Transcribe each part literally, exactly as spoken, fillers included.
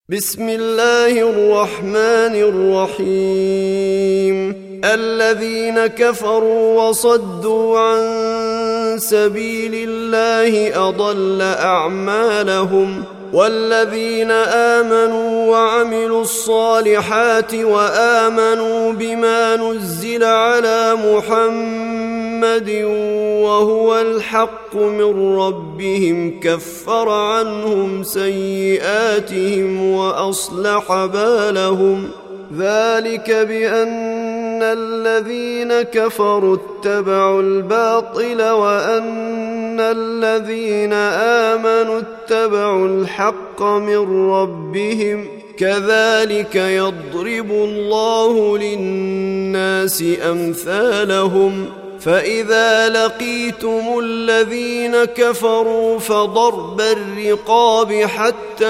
بسم الله الرحمن الرحيم الذين كفروا وصدوا عن سبيل الله أضل أعمالهم والذين آمنوا وعملوا الصالحات وآمنوا بما نزل على محمد وهو الحق من ربهم كفر عنهم سيئاتهم وأصلح بالهم ذلك بأن الذين كفروا اتبعوا الباطل وأن الذين آمنوا اتبعوا الحق من ربهم كذلك يضرب الله للناس أمثالهم فإذا لقيتم الذين كفروا فضرب الرقاب حتى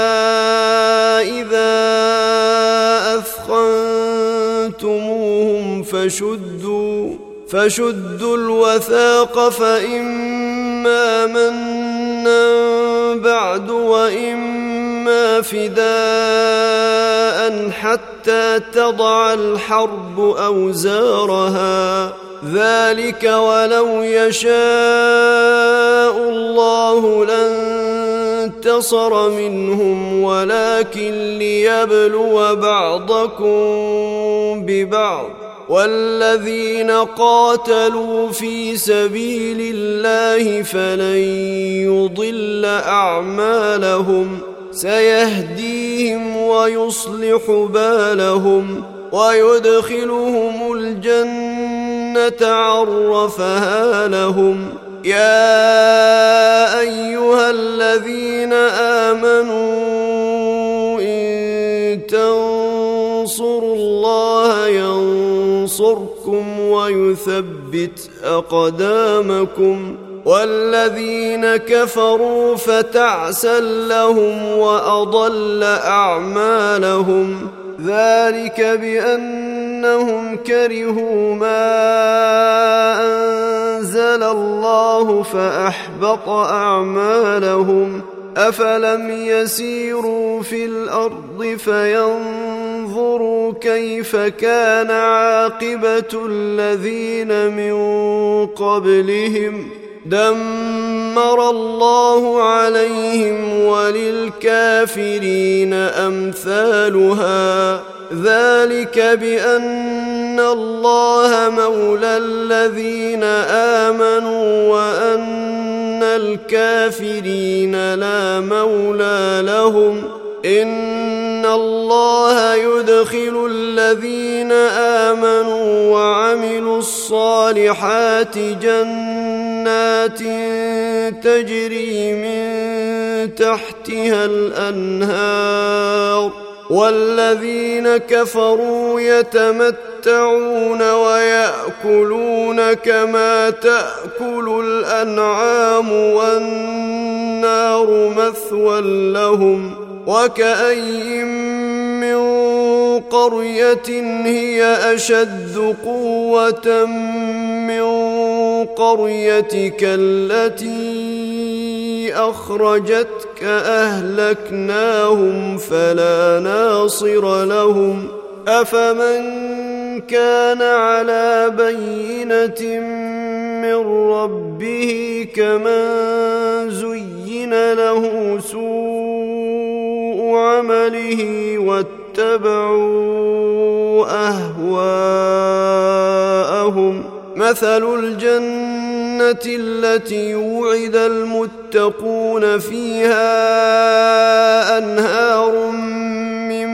إذا أثخنتموهم فشدوا فشدوا الوثاق فإما منا بعد وإما فداء حتى تضع الحرب أوزارها ذلك ولو يشاء الله لانتصر منهم ولكن ليبلو بعضكم ببعض والذين قاتلوا في سبيل الله فلن يضل أعمالهم سيهديهم ويصلح بالهم ويدخلهم الجنة عرفها لهم يا أيها الذين آمنوا إن تنصروا الله ينصركم ويثبت أقدامكم والذين كفروا فتعسا لهم وأضل أعمالهم ذلك بأنهم كرهوا ما أنزل الله فأحبط أعمالهم أفلم يسيروا في الأرض فينظروا كيف كان عاقبة الذين من قبلهم دمر الله عليهم وللكافرين أمثالها ذلك بأن الله مولى الذين آمنوا وأن الكافرين لا مولى لهم إن الله يدخل الذين آمنوا وعملوا الصالحات جنات تجري من تحتها الأنهار والذين كفروا يتمتعون ويأكلون كما تأكل الأنعام والنار مثوى لهم وكأي من قرية هي أشد قوة من قريتك التي أخرجتك أهلكناهم فلا ناصر لهم أفمن كان على بينة من ربه كمن زين له سوء عمله واتبعوا أهواءهم مثل الجنة التي وعد المتقون فيها أنهار من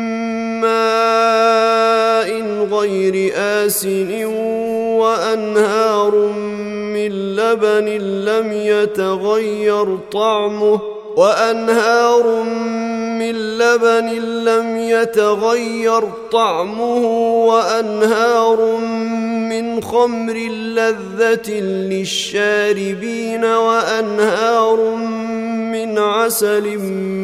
ماء غير آسن وأنهار من لبن لم يتغير طعمه وأنهار من لبن لم يتغير طعمه وأنهار من خمر لذة للشاربين وأنهار من عسل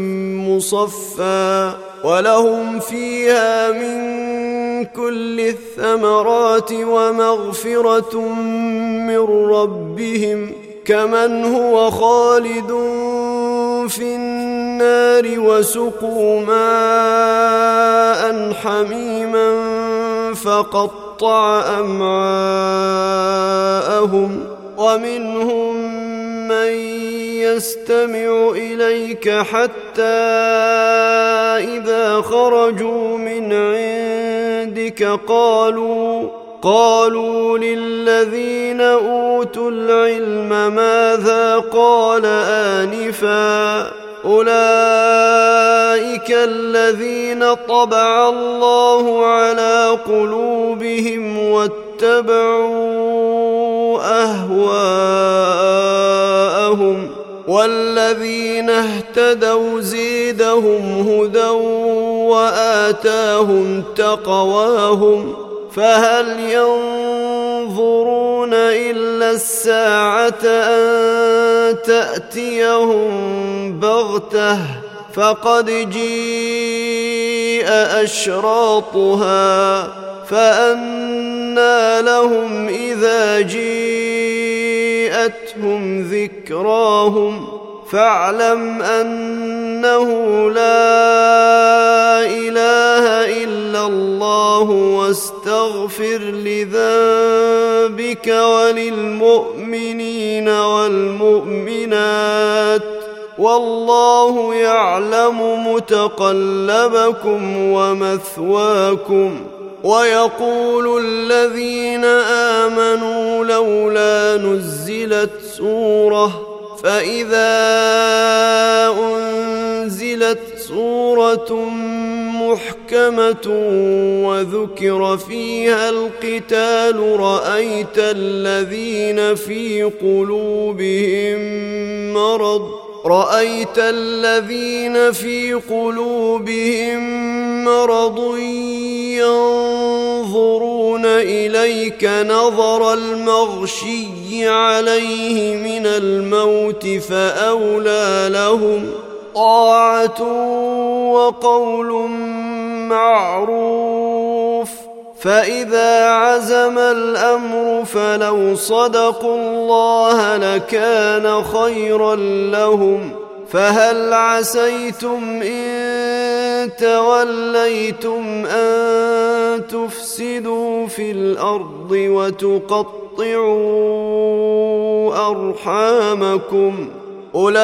مصفى ولهم فيها من كل الثمرات ومغفرة من ربهم كمن هو خالد في النار النار وسقوا ماء حميما فقطع أمعاءهم ومنهم من يستمع إليك حتى إذا خرجوا من عندك قالوا قالوا للذين أوتوا العلم ماذا قال آنفا أولئك الذين طبع الله على قلوبهم واتبعوا أهواءهم والذين اهتدوا زيدهم هدى وآتاهم تقواهم فهل ينظرون إلا الساعة أن تأتيهم بغتة فقد جيء أشراطها فأنى لهم إذا جيءتهم ذكراهم فاعلم أنه لا إله إلا الله واستغفر لذنبك وللمؤمنين والمؤمنات والله يعلم متقلبكم ومثواكم ويقول الذين آمنوا لولا نزلت سورة فإذا أنزلت سورة محكمة وذكر فيها القتال رأيت الذين في قلوبهم مرض رأيت الذين في قلوبهم مرض ينظرون إليك نظر المغشي عليه من الموت فأولى لهم طاعة وقول معروف فإذا عزم الأمر فلو صدقوا الله لكان خيرا لهم فهل عسيتم إن توليتم أن تفسدوا في الأرض وتقطعوا أرحامكم أولئك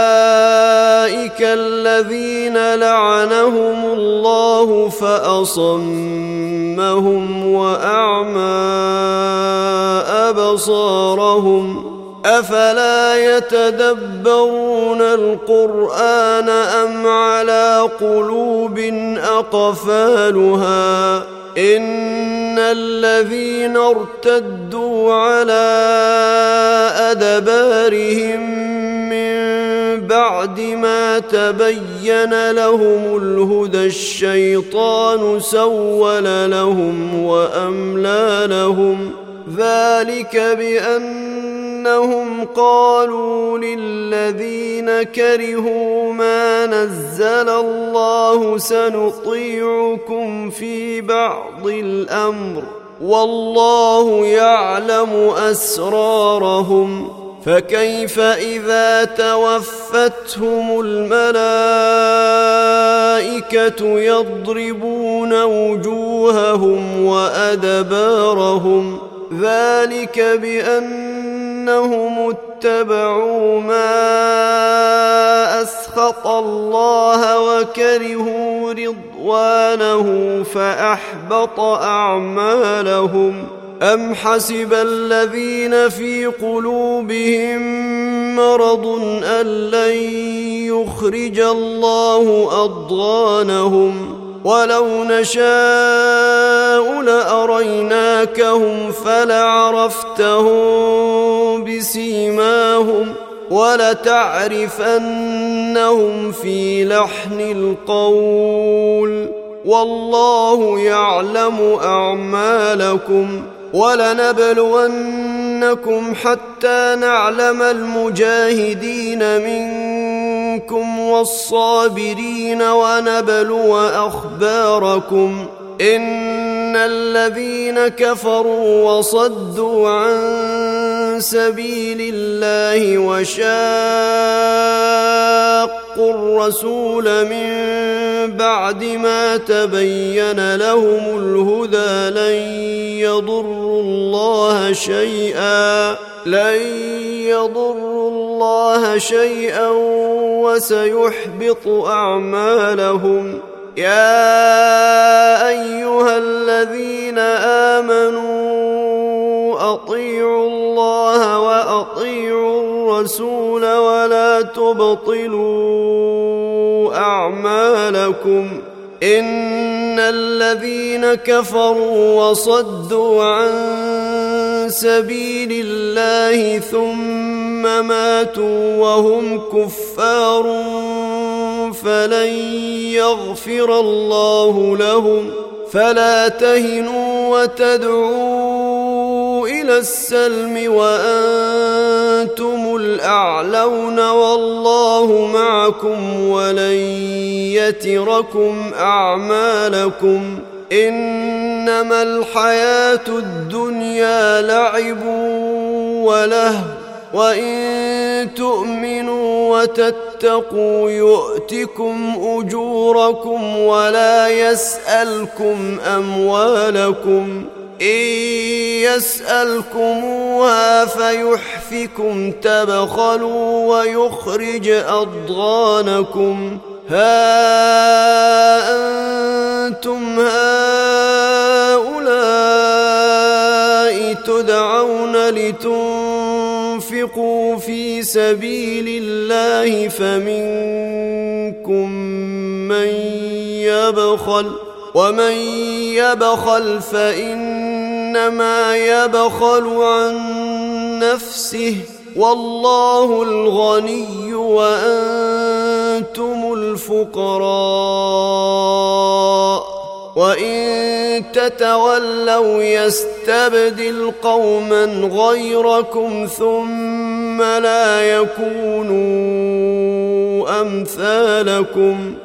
الذين لعنهم الله فأصمهم وأعمى أبصارهم أفلا يتدبرون القرآن أم على قلوب أقفالها إن الذين ارتدوا على أدبارهم بعد ما تبين لهم الهدى الشيطان سول لهم وأملى لهم ذلك بأنهم قالوا للذين كرهوا ما نزل الله سنطيعكم في بعض الأمر والله يعلم أسرارهم فكيف إذا توفتهم الملائكة يضربون وجوههم وأدبارهم ذلك بأنهم اتبعوا ما أسخط الله وكرهوا رضوانه فأحبط أعمالهم أم حسب الذين في قلوبهم مرض أن لن يخرج الله أضغانهم ولو نشاء لأريناكهم فلعرفتهم بسيماهم ولتعرفنهم في لحن القول والله يعلم أعمالكم ولنبلونكم حتى نعلم المجاهدين منكم والصابرين ونبلو أخباركم إن الذين كفروا وصدوا عن سبيل الله وشاقوا الرسول من بعد ما تبين لهم الهدى لن يضروا الله شيئا لن يضروا الله شيئا وسيحبط أعمالهم. يا أيها الذين آمنوا أطيعوا الله وأطيعوا الرسول ولا تبطلوا أعمالكم. إن الذين كفروا وصدوا عن سبيل الله ثم ماتوا وهم كفار فلن يغفر الله لهم. فلا تهنوا وتدعوا إلى السلم وأنتم الأعلون والله معكم ولن يتركم أعمالكم. إنما الحياة الدنيا لعب ولهو وإن تؤمنوا وتتقوا يؤتكم أجوركم ولا يسألكم أموالكم. إن يسألكموها فيحفكم تبخلوا ويخرج أضغانكم. ها أنتم هؤلاء تدعون لتنفقوا في سبيل الله فمنكم من يبخل ومن يبخل فإنما يبخل عن نفسه والله الغني وأنتم الفقراء. وإن تتولوا يستبدل قوما غيركم ثم لا يكونوا أمثالكم.